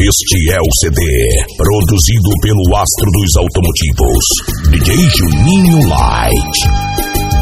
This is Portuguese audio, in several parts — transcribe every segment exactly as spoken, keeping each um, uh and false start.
Este é o C D, produzido pelo astro dos automotivos, D J Juninho Light.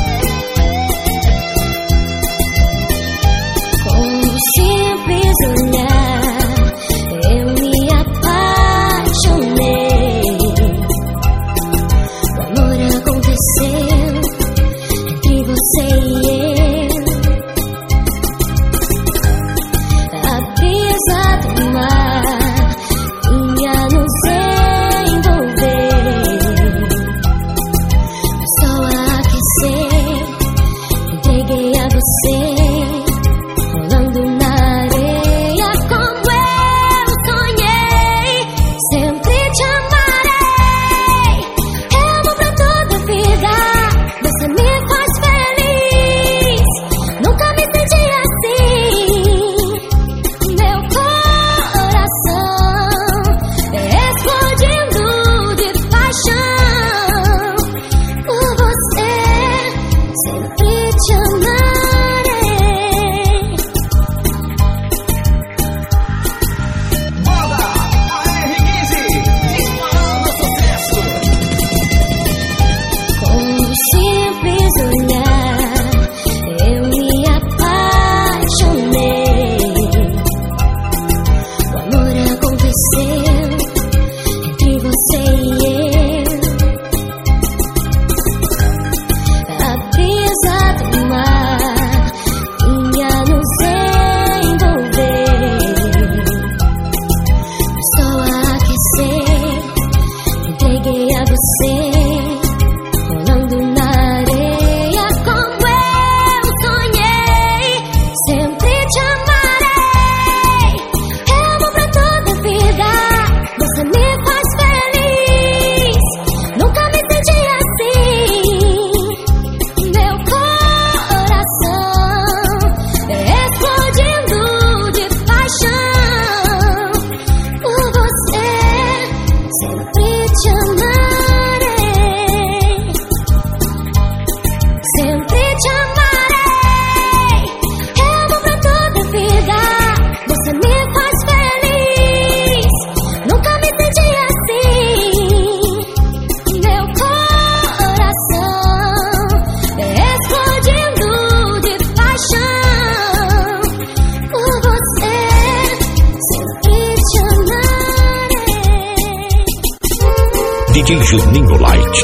D J Juninho Light,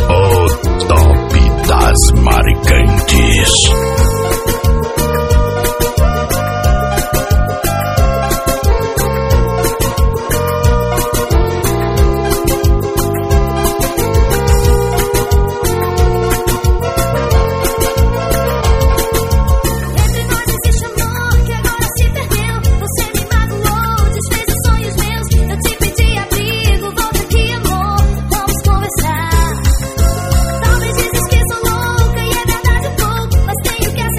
o top das marcantes. Talvez esqueça louca e é verdade um pouco, mas tenho que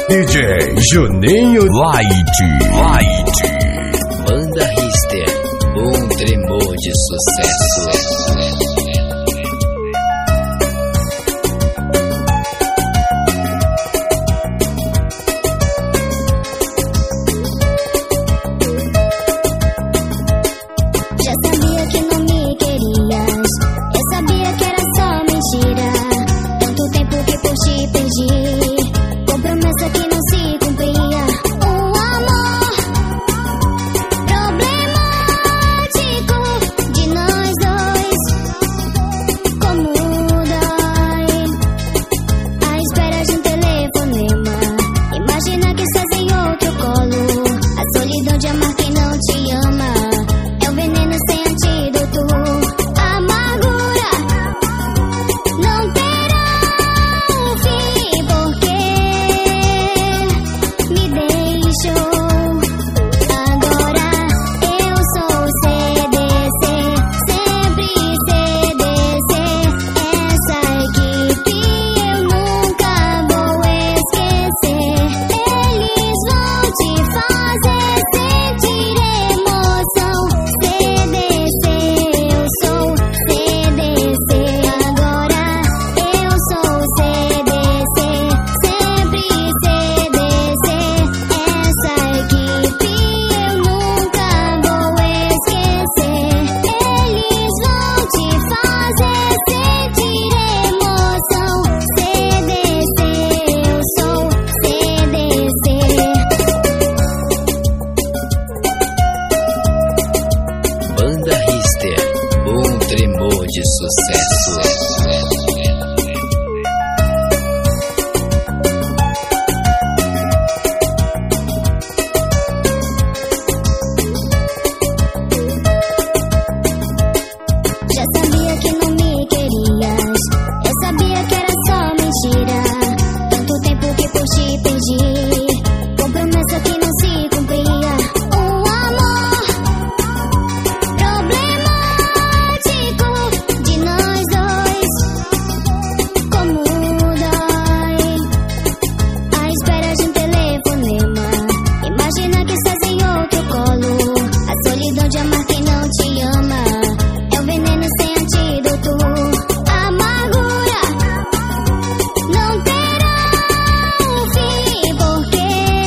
D J Juninho Light. Light. Banda Rister, um tremor de sucesso. De sucesso. Já sabia que não me querias, eu sabia que era só mentira. Tanto tempo que por ti perdi, com promessa que não se cumpria. Um amor problemático de nós dois. Como dói a espera de um telefonema. Imagina que estás em outro colo, a solidão de amar quem não te ama. É o veneno sem antídoto, amargura não terá um fim, porque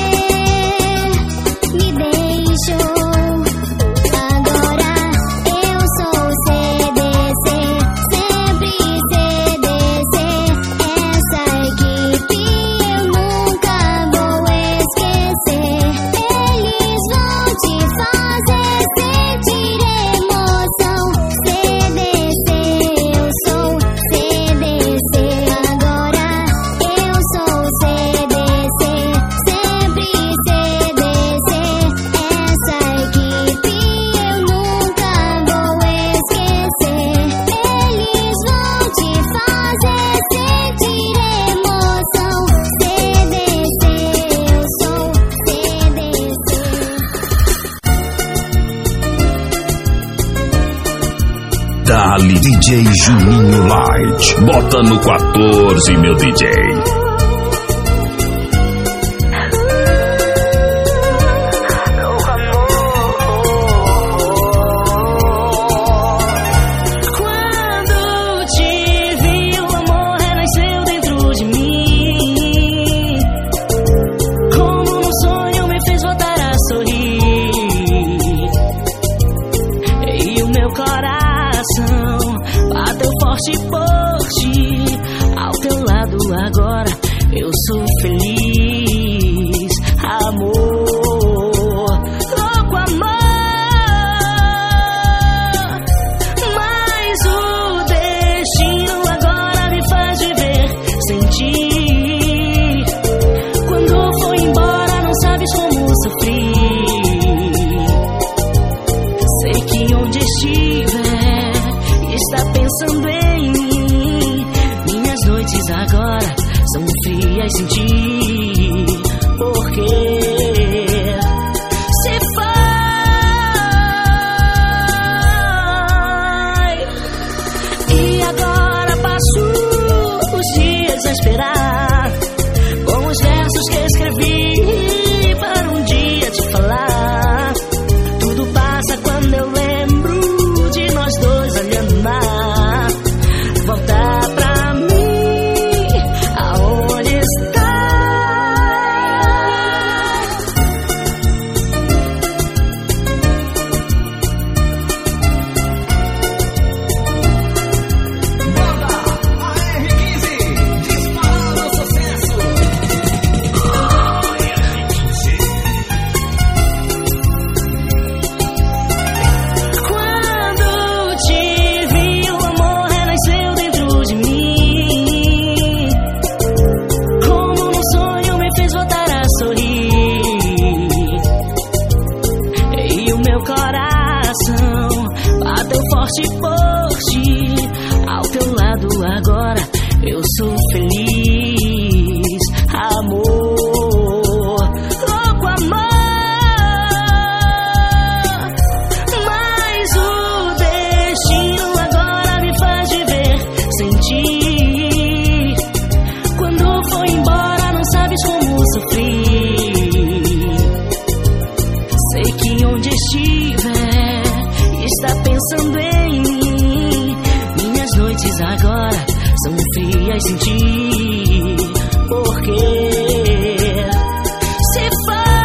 me deixou. Agora eu sou C D C, sempre C D C. Essa equipe eu nunca vou esquecer. Eles vão te fazer sentir emoção. C D C, eu sou C D C. Agora eu sou C D C, sempre C D C. Essa equipe eu nunca vou esquecer. Eles vão te fazer sentir emoção. C D C, eu sou C D C. Dali D J Juninho Light. Bota no quatorze, meu D J. Quando te vi, o amor renasceu dentro de mim. Como num sonho me fez voltar a sorrir. E o meu coração bateu forte por ti. Ao teu lado agora eu sou feliz. Amor, louco amor. Mas o destino agora me faz viver sem ti. Quando foi embora não sabes como sofri. Sei que onde estiver está pensando em mim. Minhas noites agora são frias sem ti. Porque se foi. E agora passo os dias a esperar, com os versos que escrevi forte por ti. Ao teu lado agora eu sou feliz, amor, louco amor. Mas o destino agora me faz viver sem ti. Quando foi embora não sabes como sofri. Sei que onde estiver está pensando em mim. Minhas noites agora são frias sem ti. Porque se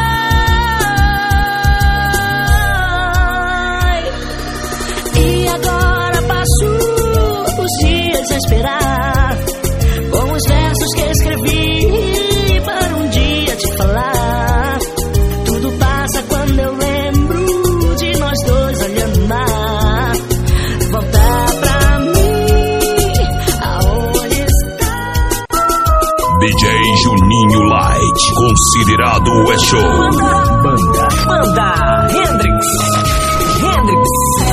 vai e agora passo os dias a esperar, com os versos que escrevi para um dia te falar. Tudo passa quando eu lembro de nós dois olhando o mar. Volta pra mim, aonde está? D J Juninho Light, considerado é show. Banda, banda, Hendrix, Hendrix.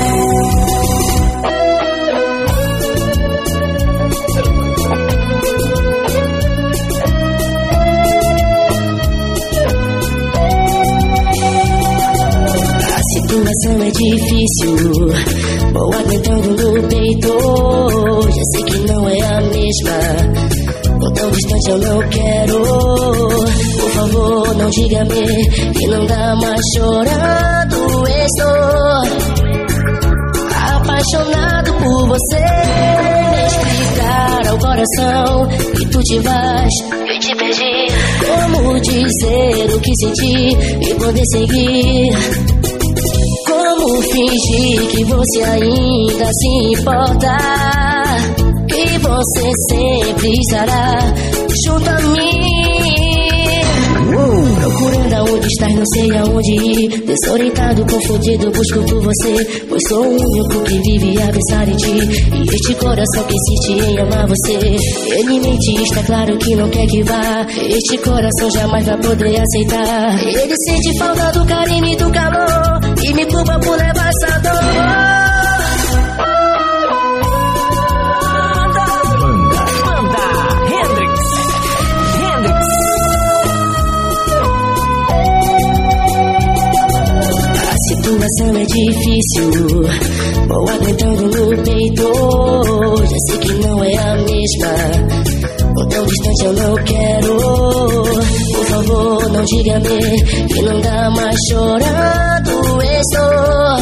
A situação é difícil, vou aguentando no peito. Já sei que não é a mesma, tô tão distante eu não quero. Por favor não diga-me que não dá mais chorando. Estou apaixonado por você. Me explicar ao coração que tu te vais e te perdi. Como dizer o que senti e poder seguir? Como fingir que você ainda se importa? Que você sempre estará junto a mim. Procurando aonde estás, não sei aonde ir. Desorientado, confundido, busco por você, pois sou o único que vive a pensar em ti. E este coração que insiste em amar você, ele mente, está claro que não quer que vá. Este coração jamais vai poder aceitar. Ele sente falta do carinho e do calor, e me culpa por levar essa dor. Banda, banda, Hendrix, Hendrix. A situação é difícil, vou aguentando no peito. Já sei que não é a mesma, tô tão distante eu não quero. Por favor não diga-me que não dá mais chorando. Estou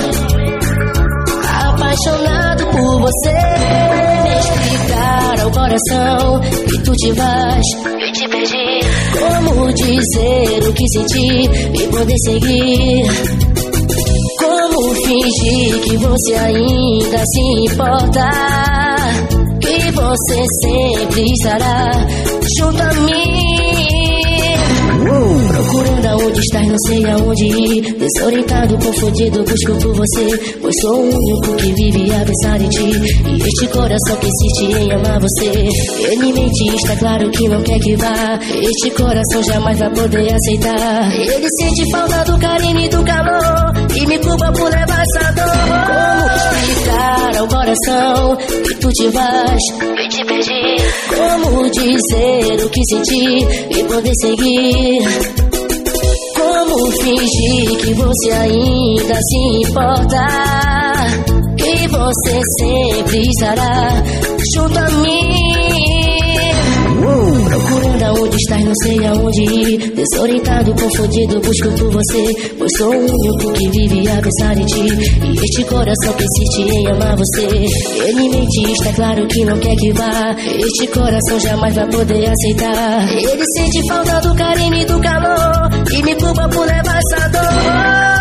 apaixonado por você. Me explicar ao coração que tu te vais e te perdi. Como dizer o que senti e poder seguir? Como fingir que você ainda se importa? Que você sempre estará junto a mim. Procurando aonde estás, não sei aonde ir. Desorientado, confundido, busco por você, pois sou o único que vive a pensar em ti. E este coração que insiste em amar você, ele mente, está claro que não quer que vá. Este coração jamais vai poder aceitar. Ele sente falta do carinho e do calor, e me culpa por levar essa dor. Como explicar ao coração que tu te vais e te perdi? Como dizer o que senti e poder seguir? Como fingir que você ainda se importa? Que você sempre estará junto a mim. Procurando aonde estás, não sei aonde ir. Desorientado, confundido, busco por você, pois sou o único que vive a pensar em ti. E este coração que insiste em amar você, ele mente, está claro que não quer que vá. Este coração jamais vai poder aceitar. Ele sente falta do carinho e do calor, e me culpa por levar essa dor.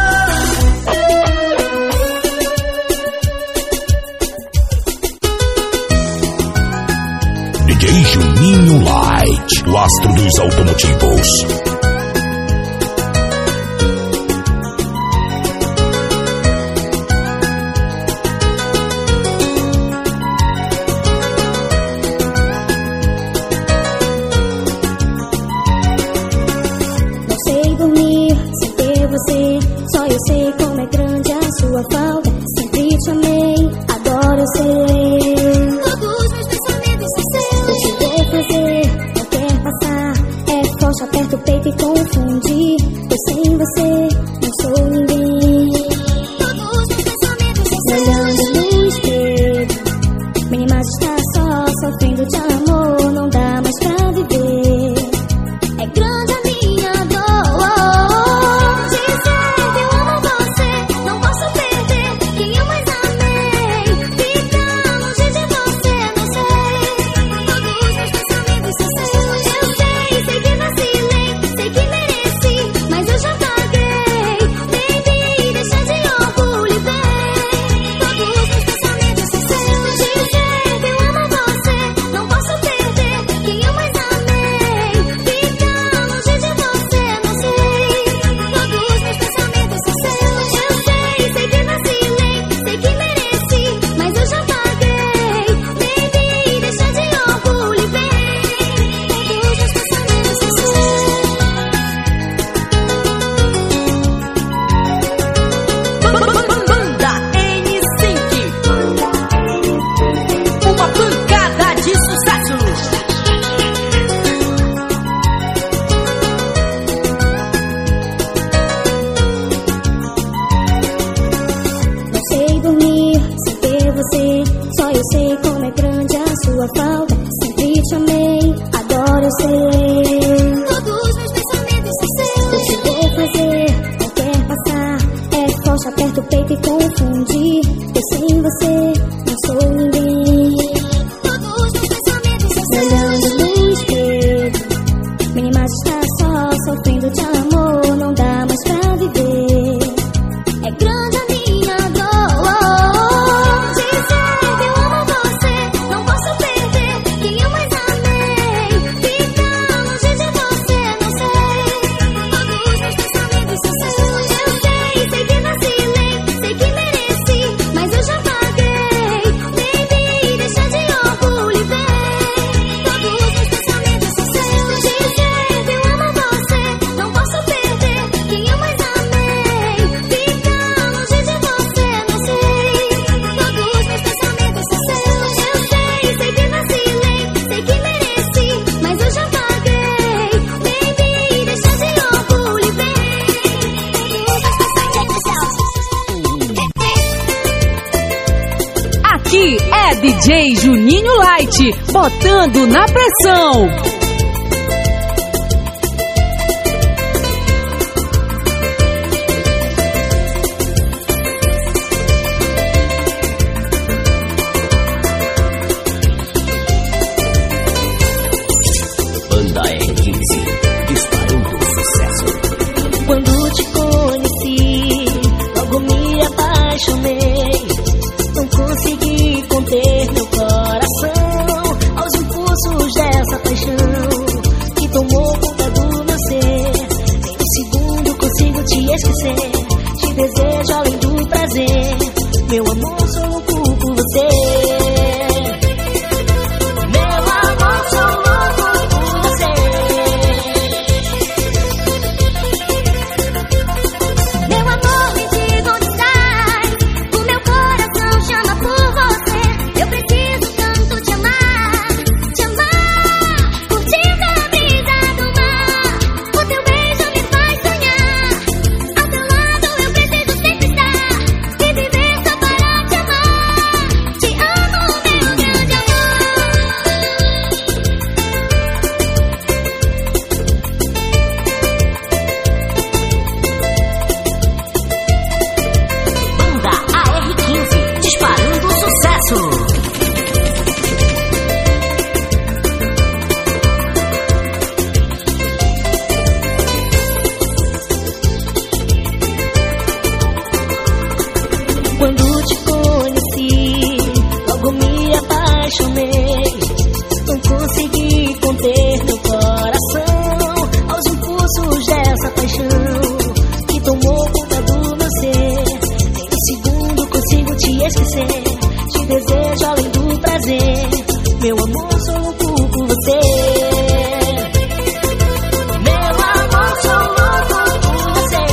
D J Juninho Light, o astro dos automotivos. Não sei dormir sem ter você, só eu sei como é grande a sua falta. Sempre te amei, Aqui é D J Juninho Light, botando na pressão. Banda R quinze, disparando sucesso. Quando te conheci, logo me apaixonei. Não consegui conter meu coração aos impulsos dessa paixão que tomou conta do meu ser. Nem um segundo consigo te esquecer. Te desejo além do prazer. Meu amor, sou louco por você. Meu amor, sou louco por você. Meu amor, me diga onde estás. O meu coração chama por você. Eu preciso tanto te amar, te amar. Curtindo a brisa do mar. O teu beijo me faz sonhar. Ao teu lado eu preciso sempre estar. E viver só para te amar. Te amo, meu grande amor. Banda A R quinze, disparando sucesso. Quando te conheci, logo me apaixonei. Não consegui conter meu coração aos impulsos dessa paixão que tomou conta do meu ser. Nem um segundo consigo te esquecer. Te desejo além do prazer. Meu amor, sou louco por você. Meu amor, sou louco por você.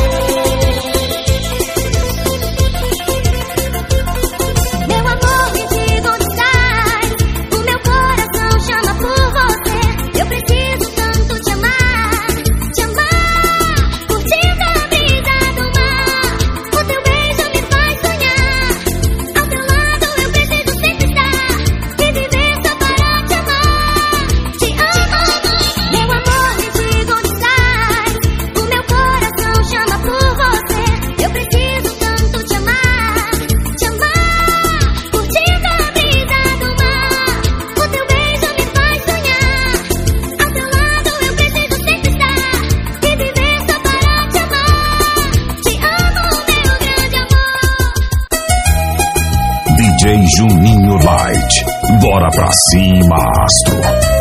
Meu amor, me diga onde estás. O meu coração chama por você. Eu preciso tanto te amar, te amar. Curtindo a brisa do mar. O teu beijo me faz sonhar. Ao teu lado eu preciso sempre estar. E viver só para te amar. Te amo. Meu amor, me diga onde estás. O meu coração chama por você. Eu preciso tanto te amar, te amar. Curtindo a brisa do mar. O teu beijo me faz sonhar. Ao teu lado eu preciso sempre estar. E viver só para te amar. Te amo, meu grande amor. D J Juninho Light. Bora pra cima, astro.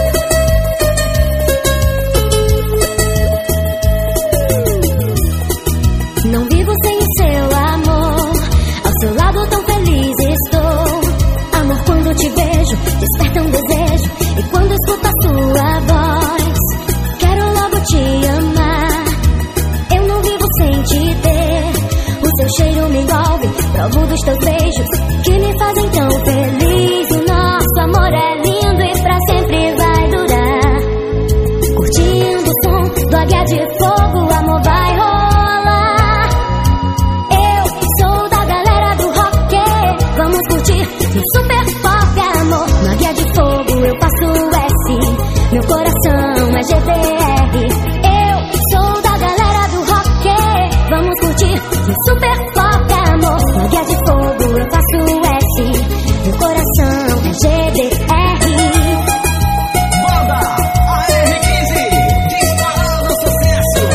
Não vivo sem o seu amor. Ao seu lado tão feliz estou. Amor, quando te vejo, desperta um desejo. E quando escuto a sua voz, quero logo te amar. Eu não vivo sem te ter. O seu cheiro me envolve. Provo dos teus beijos que me fazem tão feliz. O nosso amor é lindo e pra sempre vai durar. Curtindo o som do águia de fogo, o amor vai rolar. Eu sou da galera do rock. Vamos curtir um super pop, amor. No águia de fogo eu passo S. Meu coração é G D R. Eu sou da galera do rock. Vamos curtir um super pop, amor. No águia de fogo eu passo S. Meu coração é G D R. Banda A R quinze, disparando sucesso.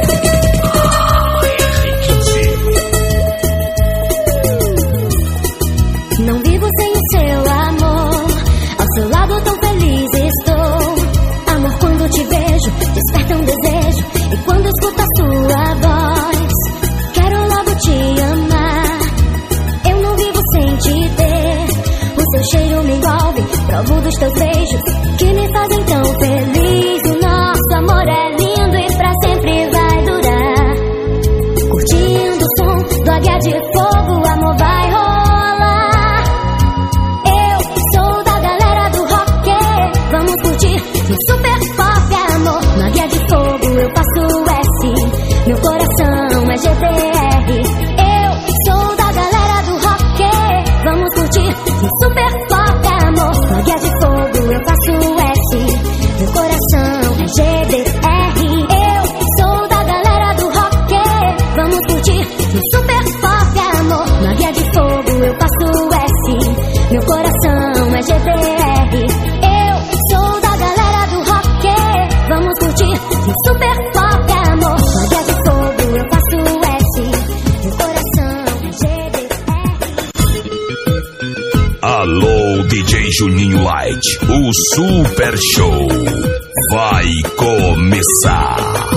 Não vivo sem o seu amor. Ao seu lado tão feliz estou. Amor, quando te vejo, desperta um desejo. E quando escuto a sua voz, quero logo te amar. Eu não vivo sem te ter. O seu cheiro me envolve. Provo dos teus beijos que me fazem tão feliz. O nosso amor é lindo e pra sempre vai durar. Curtindo o som do águia de fogo, o amor vai rolar. Eu sou da galera do rock. Vamos curtir um super pop, amor. No águia de fogo eu passo S. Meu coração é G D R. Eu sou da galera do rock. Vamos curtir um super G D R. Eu sou da galera do rock. Vamos curtir um super pop, amor. Magia de fogo, eu faço S. Meu coração é G D R. Alô, D J Juninho Light, o Super Show vai começar.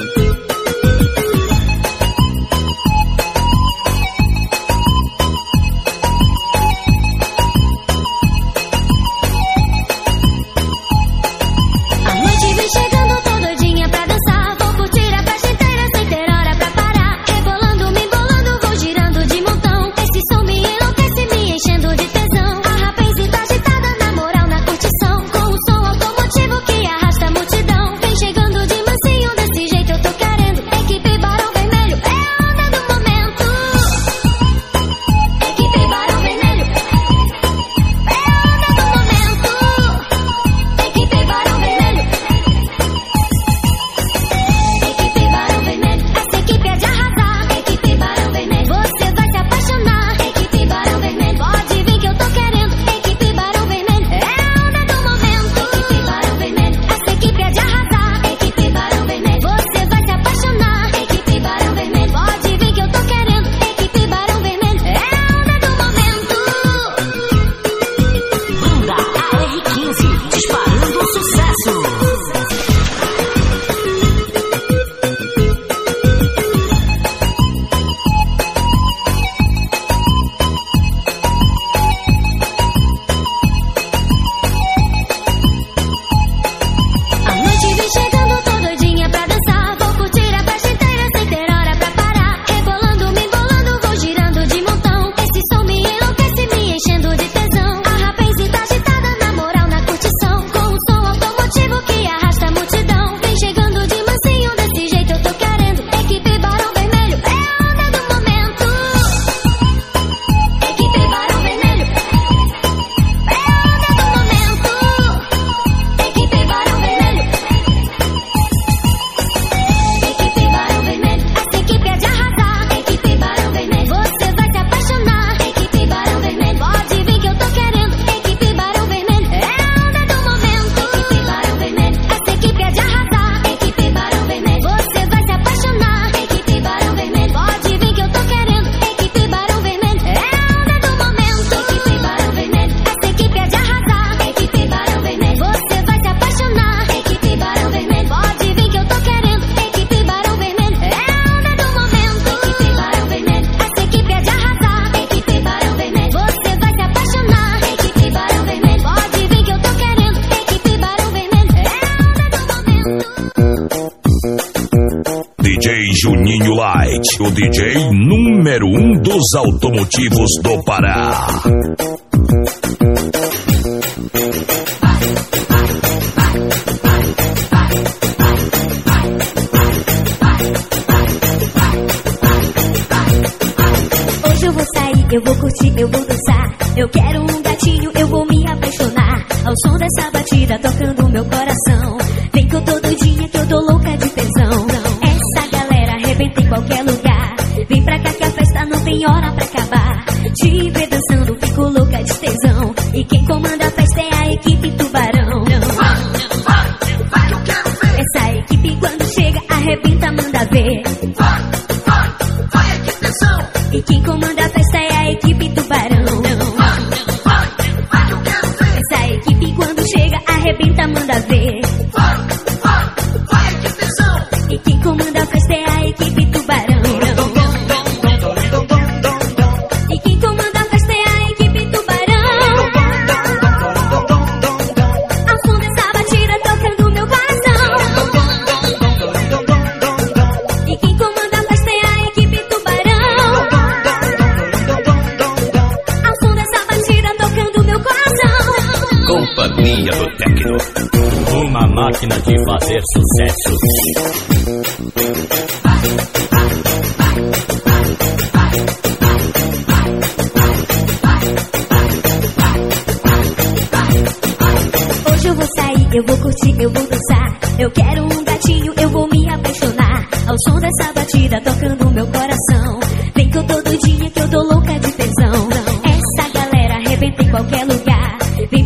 Juninho Light, o D J número um dos automotivos do Pará. Hoje eu vou sair, eu vou curtir, eu vou dançar. Eu quero um gatinho, eu vou me apaixonar. Ao som dessa batida tocando meu coração. Vem que eu tô doidinha, que eu tô louca de tesão. Essa galera arrebenta em qualquer lugar. Vem pra cá que a festa não tem hora pra acabar. Te ver dançando, fico louca de tesão. E quem comanda a festa é a equipe Tubarão. Essa equipe quando chega arrebenta, manda ver. E quem comanda a festa é a equipe Tubarão. Essa equipe quando chega arrebenta, manda ver. E quem comanda a festa é a equipe Tubarão. E quem comanda a festa é a equipe Tubarão. Ao som dessa batida tocando meu coração. E quem comanda a festa é a equipe Tubarão. Ao som dessa batida tocando meu coração. Companhia do Tecno, uma máquina de fazer sucesso. Hoje eu vou sair, eu vou curtir, eu vou dançar. Eu quero um gatinho, eu vou me apaixonar. Ao som dessa batida tocando meu coração. Vem que eu tô doidinha, que eu tô louca de tesão. Essa galera arrebenta em qualquer lugar. Vem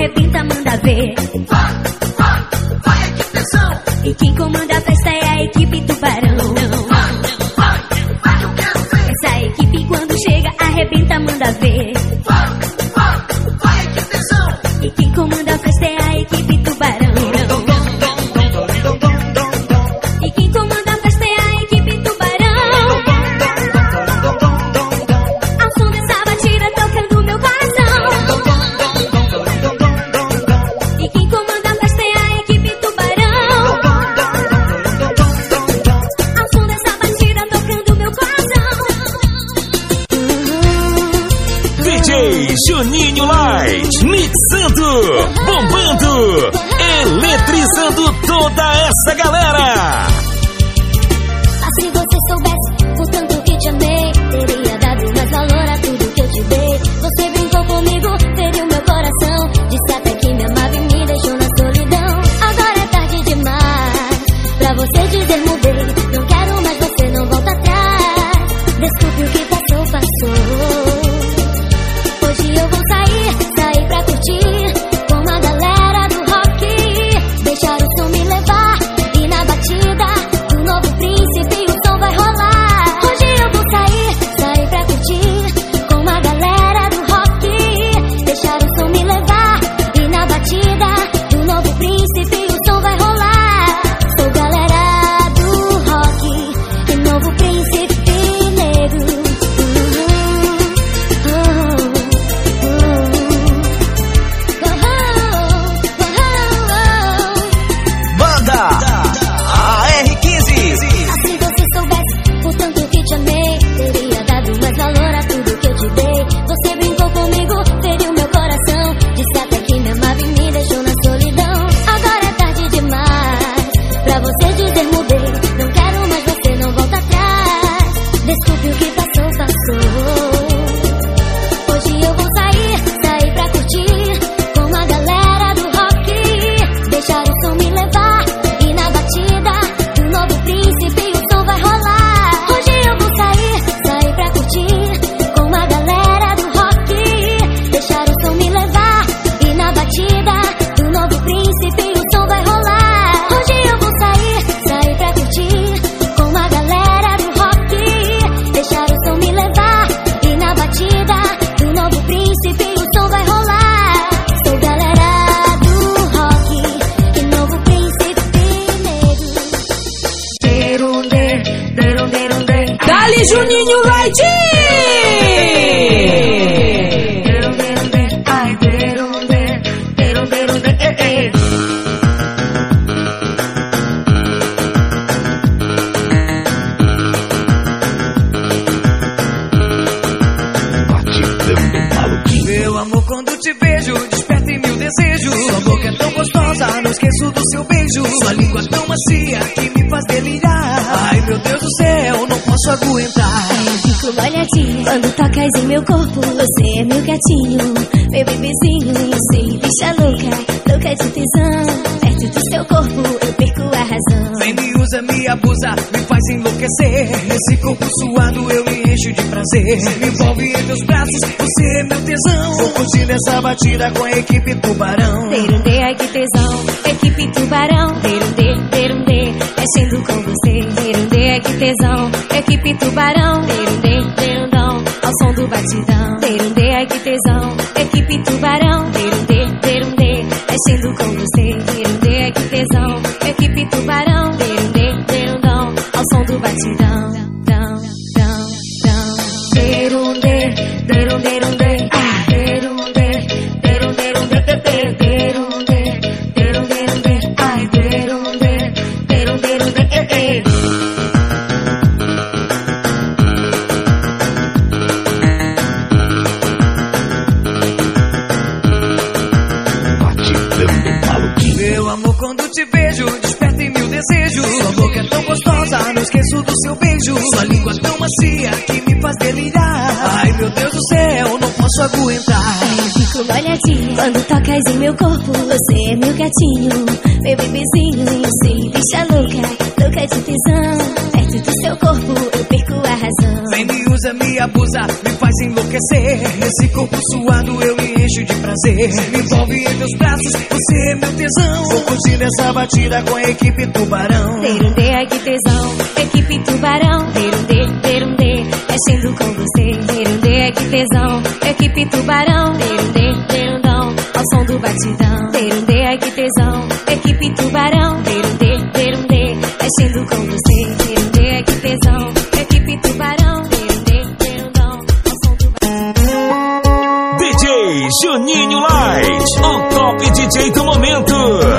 arrebenta, manda ver. Vai, vai, vai, é que tensão. E quem comanda a festa é a equipe Tubarão. Vai, vai, vai, eu quero ver. Essa equipe quando chega arrebenta, manda ver. Vai, vai, vai, é que tensão. E quem comanda a festa é a equipe Tubarão. E quem comanda a festa é a equipe Tubarão. Ao som dessa batida tocando meu coração. E quem comanda a festa é a equipe Tubarão. Ao som dessa batida tocando meu coração. D J Juninho Light, mixando, bombando, eletrizando toda essa galera. Ah, se você soubesse o tanto que te amei, teria dado mais valor a tudo que eu te dei. Você brincou comigo, feriu meu coração, disse até que me amava e me deixou na solidão. Agora é tarde demais pra você dizer mudei. Não quero mais você, não volta atrás. Desculpe o que passou, passou. Hoje eu vou sair, sair pra curtir com a galera do rock. Deixar o som me levar e na batida do novo príncipe o som vai rolar. Hoje eu vou sair, sair pra curtir com a galera do rock. Deixar o som me levar e na batida do novo príncipe o som vai rolar. Sou galera do rock e novo príncipe negro. Banda A R quinze. Se você soubesse o tanto que te amei, teria dado mais valor a tudo que eu te dei. Você brincou comigo, feriu meu coração, disse até que me amava e me deixou na solidão. Agora é tarde demais pra você dizer mudei. Não quero mais você, não volta atrás. Desculpe o que passou, passou. Hoje eu vou sair, sair pra curtir com a galera do rock. Deixar o som me levar e na batida do novo príncipe o som vai rolar. Hoje eu vou sair, sair pra curtir com a galera do rock. Deixar o som me levar e na batida do novo príncipe o som vai rolar. Hoje eu vou sair, sair pra curtir com a galera do rock. Deixar o som me levar e na batida do novo príncipe o som vai rolar. Sou galera do rock e novo príncipe negro. Dali Juninho Light! Meu amor, quando te vejo, desperta em mil desejos. Sua boca é tão gostosa, não esqueço do seu beijo. Sua língua tão macia que me faz delirar. Ai, meu Deus do céu, não posso aguentar. Eu fico molhadinha quando tocas em meu corpo. Você é meu gatinho, meu bebezinho. Eu sei, bicha louca, louca de tesão. Perto do seu corpo eu perco a razão. Vem, me usa, me abusa, me faz enlouquecer. Nesse corpo suado eu me encho de prazer. Me envolve em teus braços, você é meu tesão. Vou curtir nessa batida com a equipe Tubarão. Terundê, ai que tesão, equipe Tubarão. Terundê, terundê, mexendo com você. Terundê, ai que tesão, equipe Tubarão. Terundê, terundão, ao som do batidão. Terundê, ai que tesão, equipe Tubarão. Terundê, terundê, mexendo com você. Terundê, ai que tesão, equipe Tubarão. Terundê, terundão, ao som do batidão. Dão, dão, dão. Terundê, terundê, terundê. Terundê, terundê, terundê, terundê, terundê, ai terundê, terundê, terundê. Meu amor, quando te vejo, desperta em mil desejos. Sua boca é tão gostosa, não esqueço do seu beijo. Sua língua tão macia que me faz delirar. Ai, meu Deus do céu, não posso aguentar. Eu fico molhadinha quando tocas em meu corpo. Você é meu gatinho, meu bebezinho. Eu sei, bicha louca, louca de tesão. Perto do seu corpo eu perco a razão. Vem, me usa, me abusa, me faz enlouquecer. Nesse corpo suado eu me encho de prazer. Me envolve em teus braços, você é meu tesão. Vou curtir nessa batida com a equipe Tubarão. Terundê, ai que tesão, equipe Tubarão. Terundê, terundê, mexendo com você. Terundê, ai que tesão, equipe Tubarão. Terundê, terundão, ao som do batidão. Terundê, ai que tesão, equipe Tubarão. Terundê, terundê, mexendo com você. Terundê, ai que tesão, equipe Tubarão. Terundê, terundão, ao som do batidão. D J Juninho Light, o top D J do momento.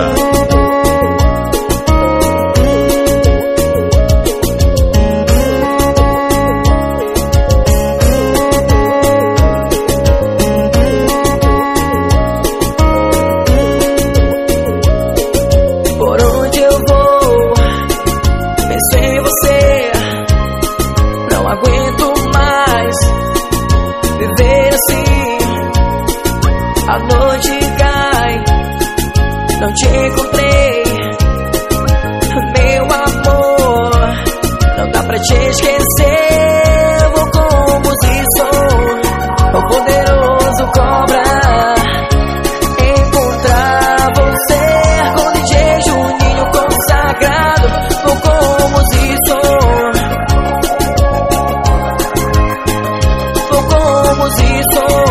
Não te encontrei, meu amor, não dá pra te esquecer. Vou como se sou, o poderoso cobra. Encontrar você com D J Juninho consagrado. Vou como se sou, vou como se sou.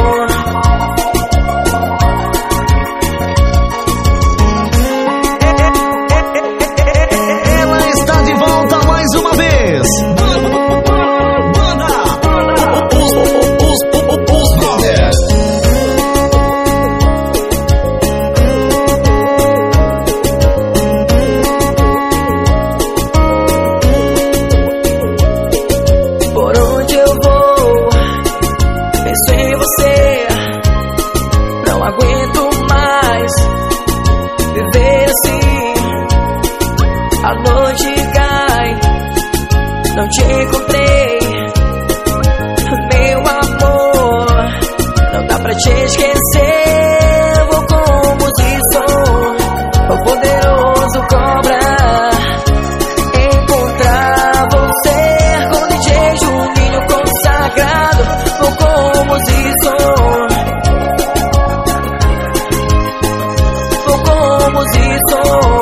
Não te encontrei, meu amor, não dá pra te esquecer. Vou como se sou, o poderoso cobra. Encontrar você com D J Juninho consagrado. Vou como se sou, vou como se sou.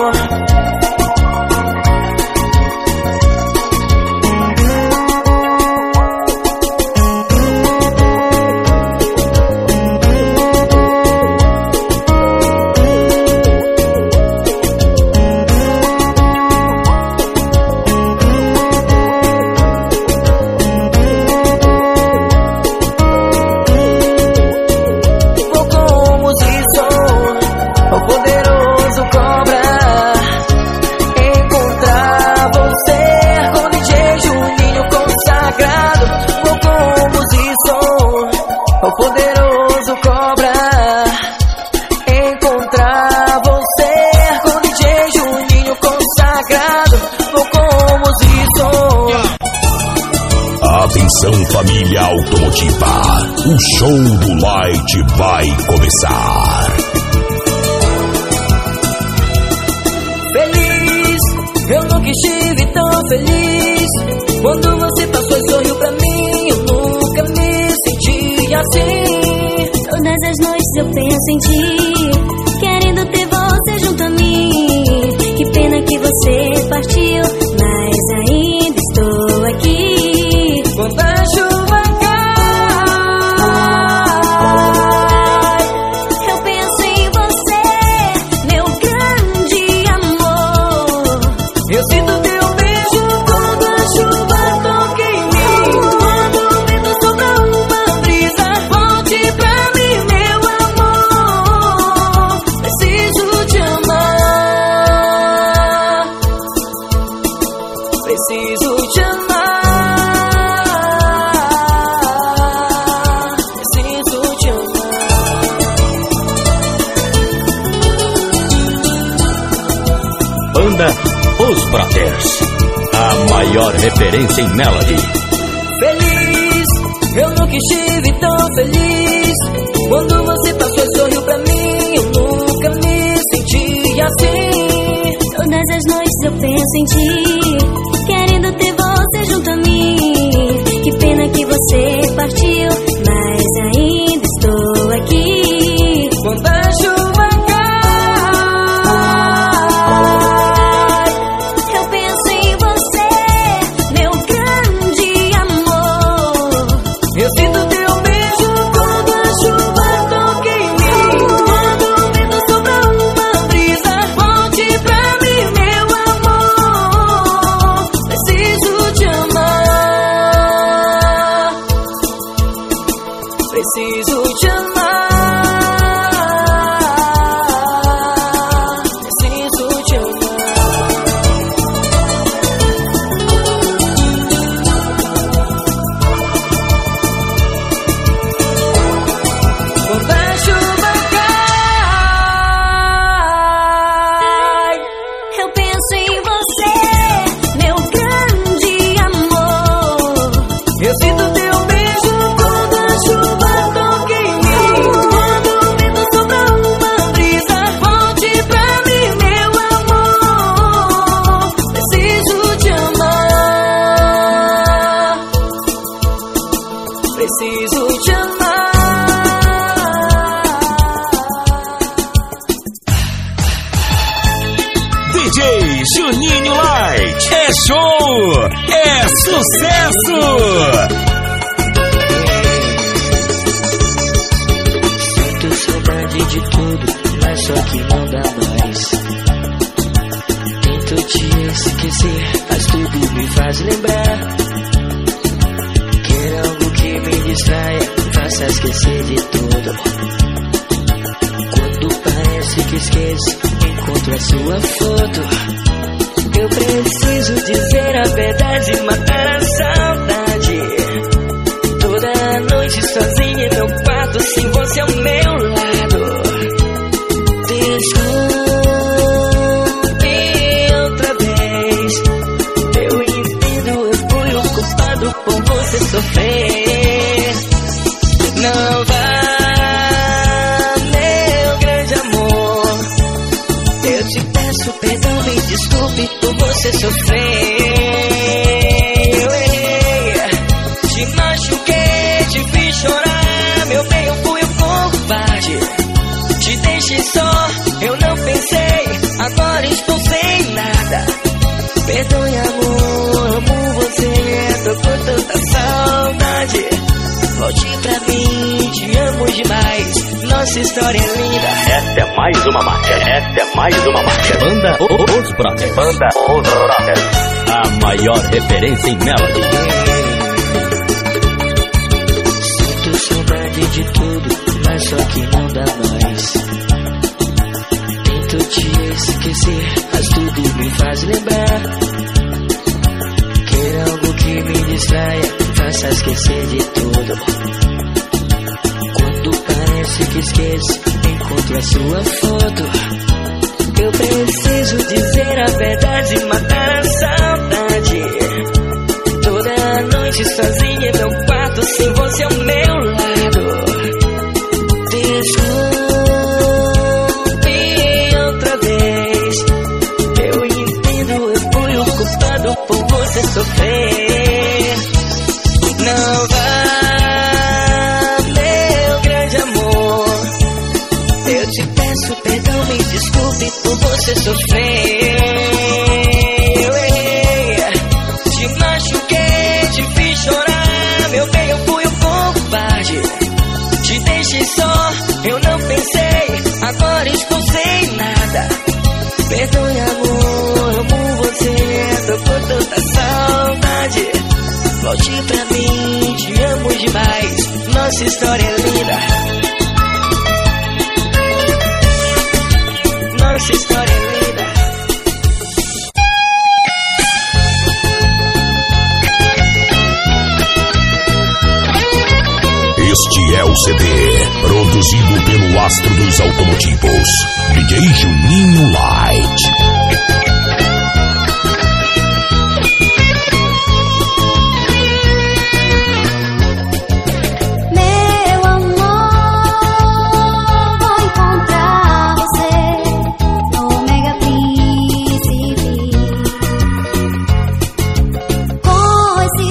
O poderoso cobra. Encontrar você com D J Juninho consagrado. Vou como se sou. Atenção, família automotiva, o show do Light vai começar. Feliz, eu nunca estive tão feliz. Quando você passou e sorriu pra mim, eu nunca me senti assim. Todas as noites eu penso em ti, querendo ter você junto a mim. Que pena que você partiu, mas ainda estou aqui. Quando a chuva cai, eu penso em você, meu grande amor. Eu sinto teu beijo quando a chuva toca em mim. Quando o vento sopra uma brisa, volte pra mim, meu amor. Preciso te amar, preciso te amar. Banda Os Brothers, a maior referência em melody. Feliz, eu nunca estive tão feliz. Quando você passou e sorriu pra mim, eu nunca me senti assim. Todas as noites eu penso em ti, querendo ter você J Juninho Light. É show, é sucesso. Sinto saudade de tudo, mas só que não dá mais. Tento te esquecer, mas tudo me faz lembrar. Quero algo que me distraia, me faça esquecer de tudo. Quando parece que esqueço, encontro a sua foto. Eu preciso dizer a verdade e matar a saudade. Toda noite sozinha em meu quarto, sem você ao meu lado. Desculpe outra vez. Eu entendo, eu fui o culpado por você sofrer. Não vá, meu grande amor. Eu te peço perdão, me desculpe por você sofrer. Eu errei, te machuquei, te fiz chorar. Meu bem, eu fui o covarde. Te deixei só, eu não pensei. Agora estou sem nada. Perdoe, amor, amo você. Tô com tanta saudade. Volte pra mim, te amo demais. Nossa história é linda. Esta é mais uma marca. Esta é mais uma marca. Banda o, o, Os Brothers. Banda Os Brothers. A maior referência em melody. Sinto saudade de tudo, mas só que não dá mais. Tento te esquecer, mas tudo me faz lembrar. Quero algo que me distraia, me faça esquecer de tudo. Quando parece que esqueço, encontro a sua foto. Eu preciso dizer a verdade e matar a saudade. Toda noite sozinha em meu quarto, sem você ao meu lado. Desculpe outra vez. Eu entendo, eu fui o culpado por você sofrer. Não vá, meu grande amor. Eu te peço perdão, me desculpe por você sofrer. Eu errei, te machuquei, te fiz chorar. Meu bem, eu fui o covarde. Te deixei só, eu não pensei. Agora estou sem nada. Perdoe, amor, amo você. Tô com tanta saudade. Volte pra mim, te amo demais. Nossa história é linda. Nossa história é linda. Este é o C D, produzido pelo astro dos automotivos, D J Juninho Light. Meu amor, vou encontrar você no Mega Príncipe. Com esse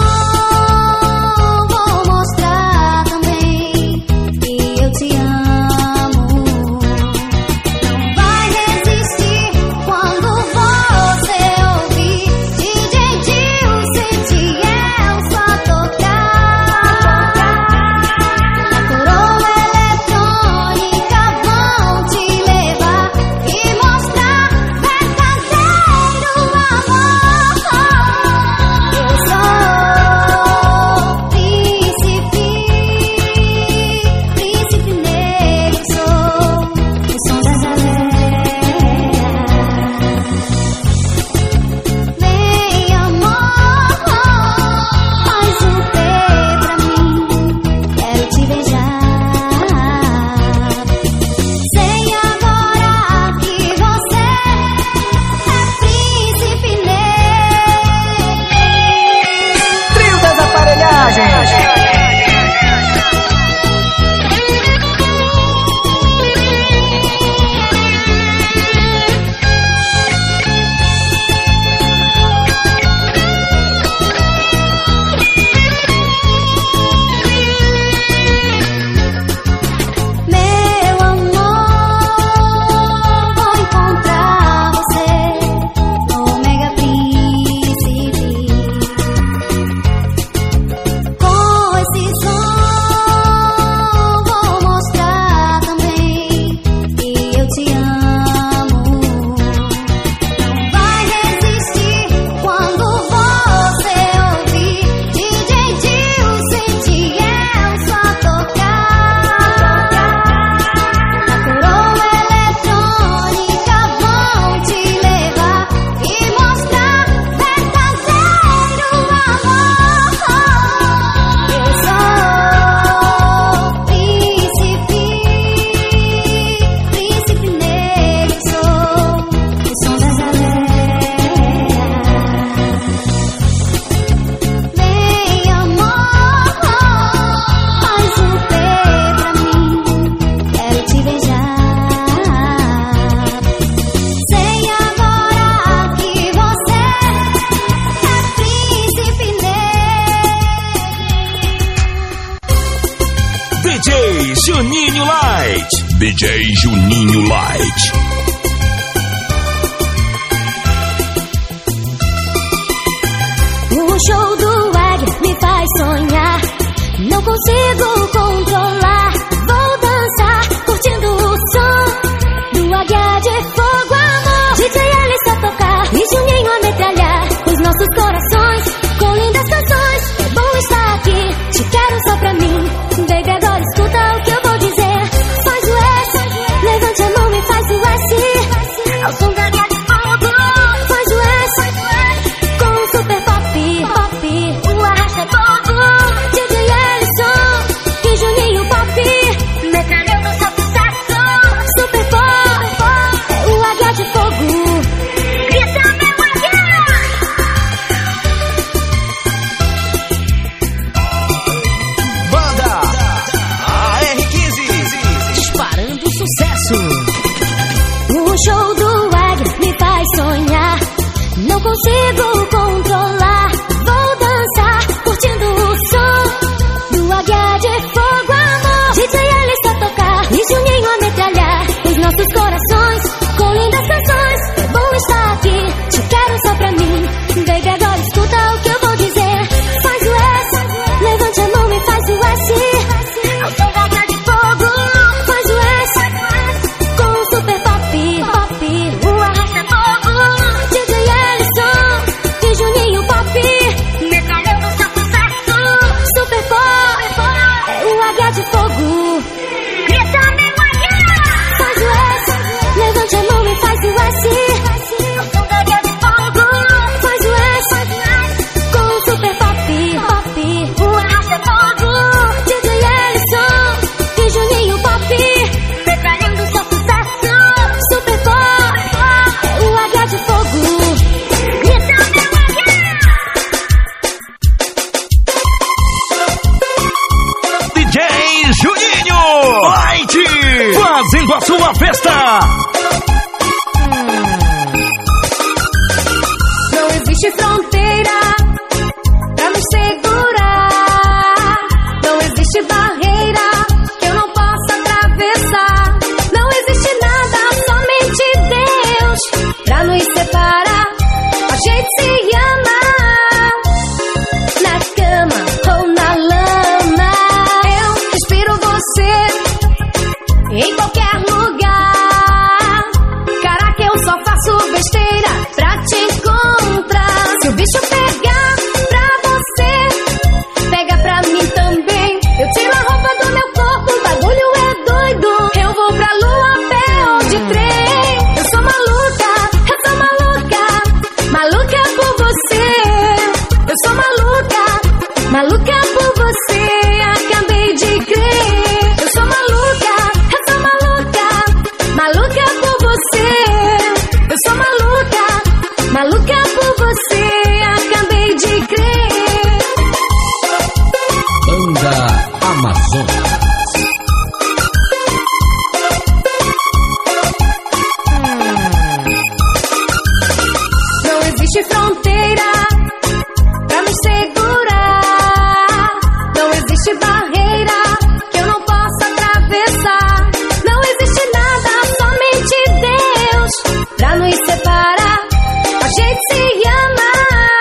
som vou mostrar também que eu te amo. Não vai D J Juninho Light. O show do Águia me faz sonhar. Não consigo controlar. Vou dançar, curtindo o som do Águia de Fogo, amor. D J Alice a tocar e Juninho a metralhar os nossos corações com lindas canções. É bom estar aqui, te quero só pra mim. Baby, agora escuta o que eu vou dizer. Faz o S, levante a mão e faz o S ao som da Águia de Fogo. Faz o S com super pop, pop, o arrasta fogo. D J Ellison e Juninho Pop, metralhando seu sucesso. Super pop, é o Águia de Fogo. Grita, meu Águia! Banda A R quinze, Disparando sucesso. O show do Águia me faz sonhar. Não consigo controlar. Vou dançar, curtindo o som do Águia de Fogo, amor. D J Alice a tocar e Juninho a metralhar os nossos corações com lindas canções. É bom estar aqui, te quero só pra mim. Baby, agora escuta o que eu vou dizer. Faz o S, levante a mão e faz o S ao som da Águia de Fogo. Faz o S com super pop, pop, o arrasta fogo. D J Ellison e Juninho Pop, metralhando seu sucesso. Super pop, é o Águia de Fogo. Grita, meu Águia! Faz o S, levante a mão e faz o S ao som da Águia de Fogo. Faz o S com super pop, pop, o arrasta fogo. D J Ellison e Juninho Pop, metralhando seu sucesso. Super pop, é o Águia de Fogo. Grita, meu Águia! D J Juninho Light, fazendo a sua festa. Não existe fronteira pra me segurar. Não existe barreira que eu não possa atravessar. Não existe nada, somente Deus pra nos separar. A gente se ama na cama ou na lama. Eu inspiro você em qualquer lugar. Caraca, eu só faço besteira pra te encontrar. Se o bicho pegar pra você, pega pra mim também. Eu tiro a roupa do meu corpo, o bagulho é doido. Eu vou pra lua a pé ou de trem. Eu sou maluca, eu sou maluca, maluca por você. Eu sou maluca, maluca por você. Acabei de crer. Eu sou maluca, eu sou maluca, maluca por você. Eu sou maluca, maluca por você. Acabei de crer. Banda Amazonas. Não existe fronteira pra me segurar. Não existe barreira que eu não possa atravessar. Não existe nada, somente Deus pra nos separar. A gente se ama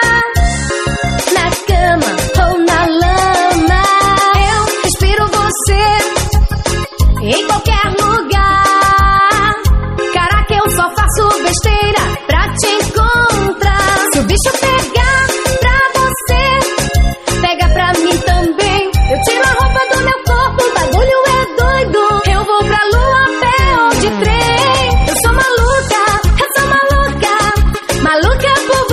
na cama ou na lama. Eu inspiro você em qualquer lugar. Caraca, eu só faço besteira pra te encontrar. Se o bicho pegar pra você, pega pra mim também. Eu tiro a roupa do meu corpo, o bagulho é doido. Eu vou pra lua a pé ou de trem. Eu sou maluca, eu sou maluca, maluca por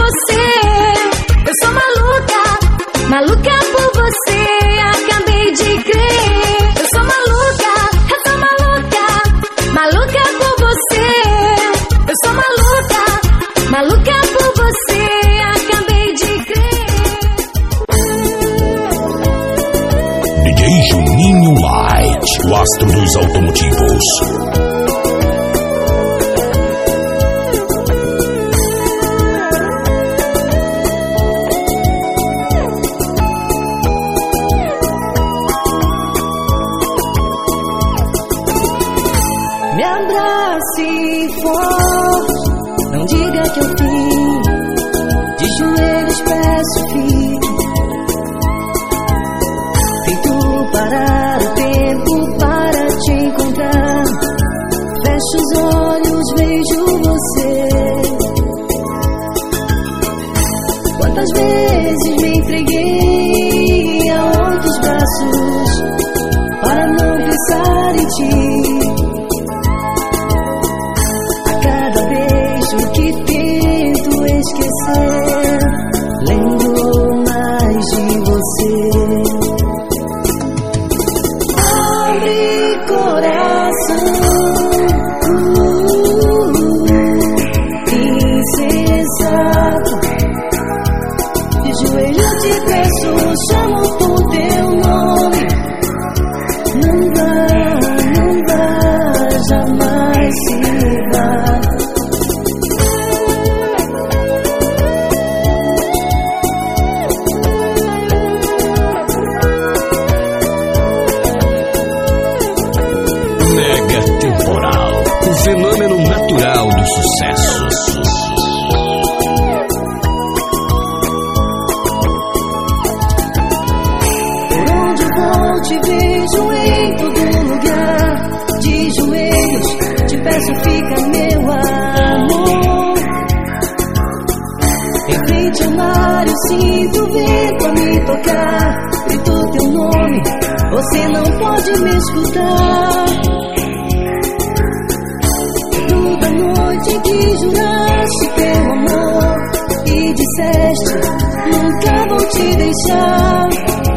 você. Quantas vezes me entreguei a outros braços para não pensar em ti. A cada beijo que tento esquecer, lembro mais de você. Abre coração, uh, insensato. De joelho eu te peço, chamo por teu nome. Não dá, não dá, jamais se dá. Mega Temporal, o fenômeno natural do sucesso. Por onde vou te vejo em todo lugar. De joelhos te peço, fica meu amor. Em frente ao mar eu sinto o vento a me tocar. Grito teu nome, você não pode me escutar. Toda noite que juraste teu amor e disseste, nunca vou te deixar.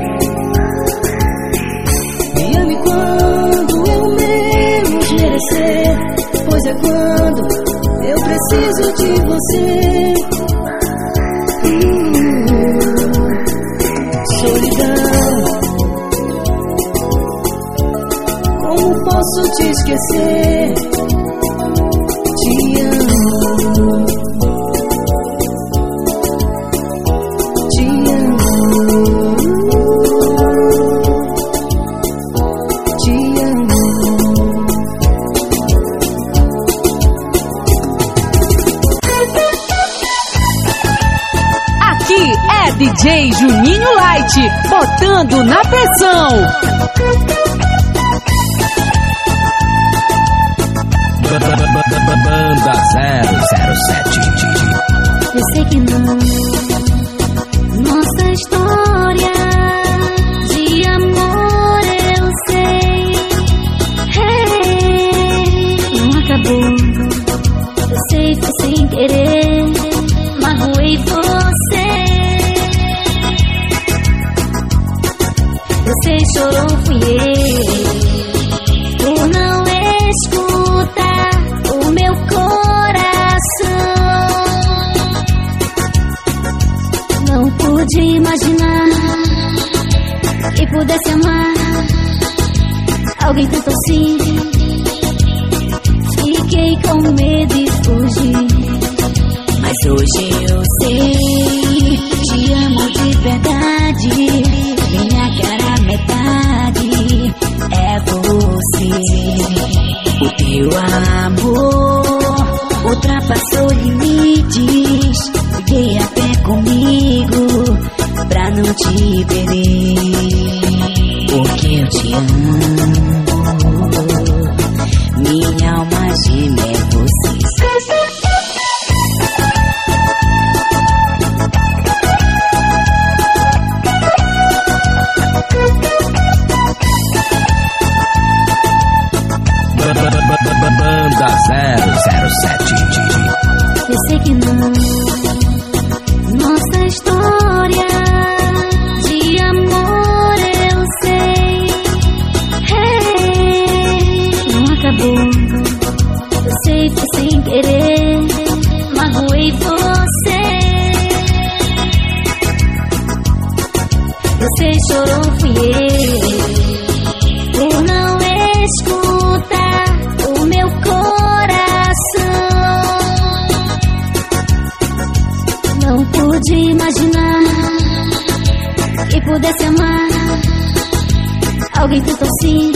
Me ame quando eu menos merecer, pois é quando eu preciso de você. Hum, solidão, como posso te esquecer? Te amo, te amo, te amo. Aqui é D J Juninho Light, botando na pressão. Banda zero zero sete. Eu sei que não. Nossa história de amor eu sei. Hey, não acabou. Eu sei que foi sem querer, magoei você. Você chorou, fui eu, por não escutar o meu coração. Não pude imaginar que pudesse amar alguém tanto assim. Fiquei com medo e fugi, mas hoje eu sei. Te amo de verdade, minha cara metade é você. O teu amor ultrapassou limites. Fiquei até comigo pra não te perder, porque eu te amo. Minha alma gêmea é você. Banda zero zero sete. Eu sei que não. Nossa história de amor eu sei. Hey, não acabou. Eu sei que foi sem querer, magoei você. Você chorou, fui eu, por não escutar o meu coração. Não pude imaginar que pudesse amar alguém tanto assim.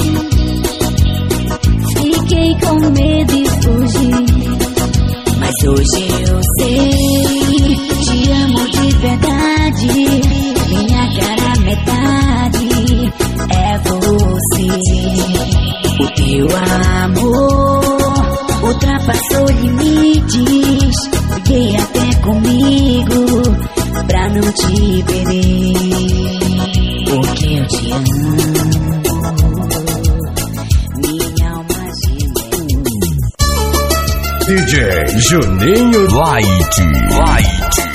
Fiquei com medo e fugi, mas hoje eu sei. Te amo de verdade, minha cara metade é você. O teu amor ultrapassou limites. Briguei até comigo pra não te perder, porque eu te amo, minha alma gemendo. D J Juninho Light. Light.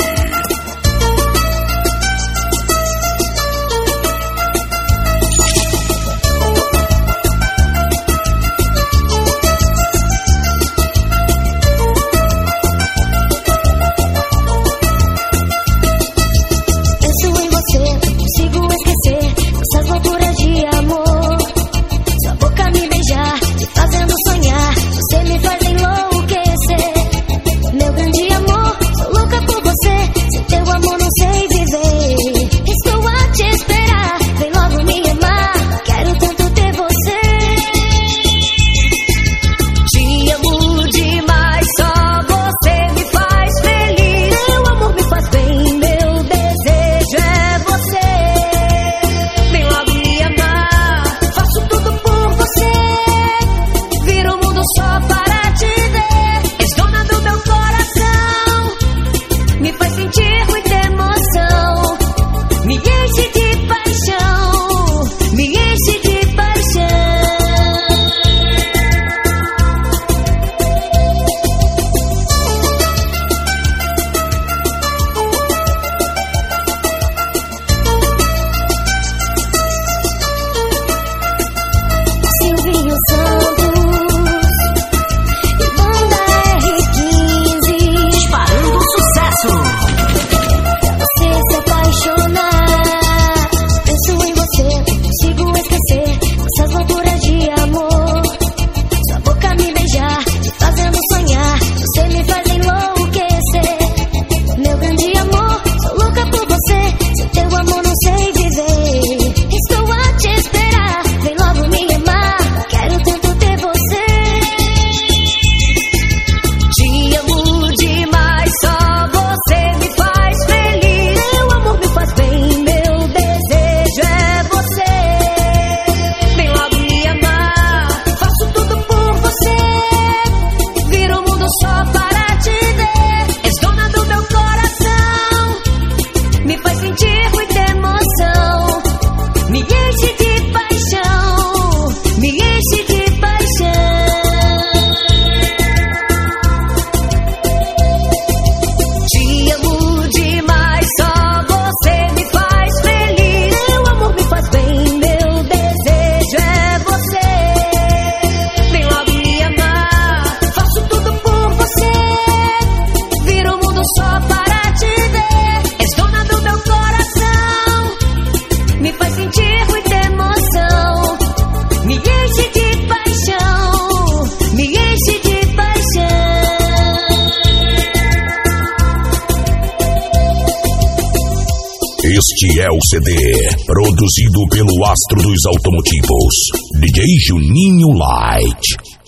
Este é o C D, produzido pelo astro dos automotivos, D J Juninho Light.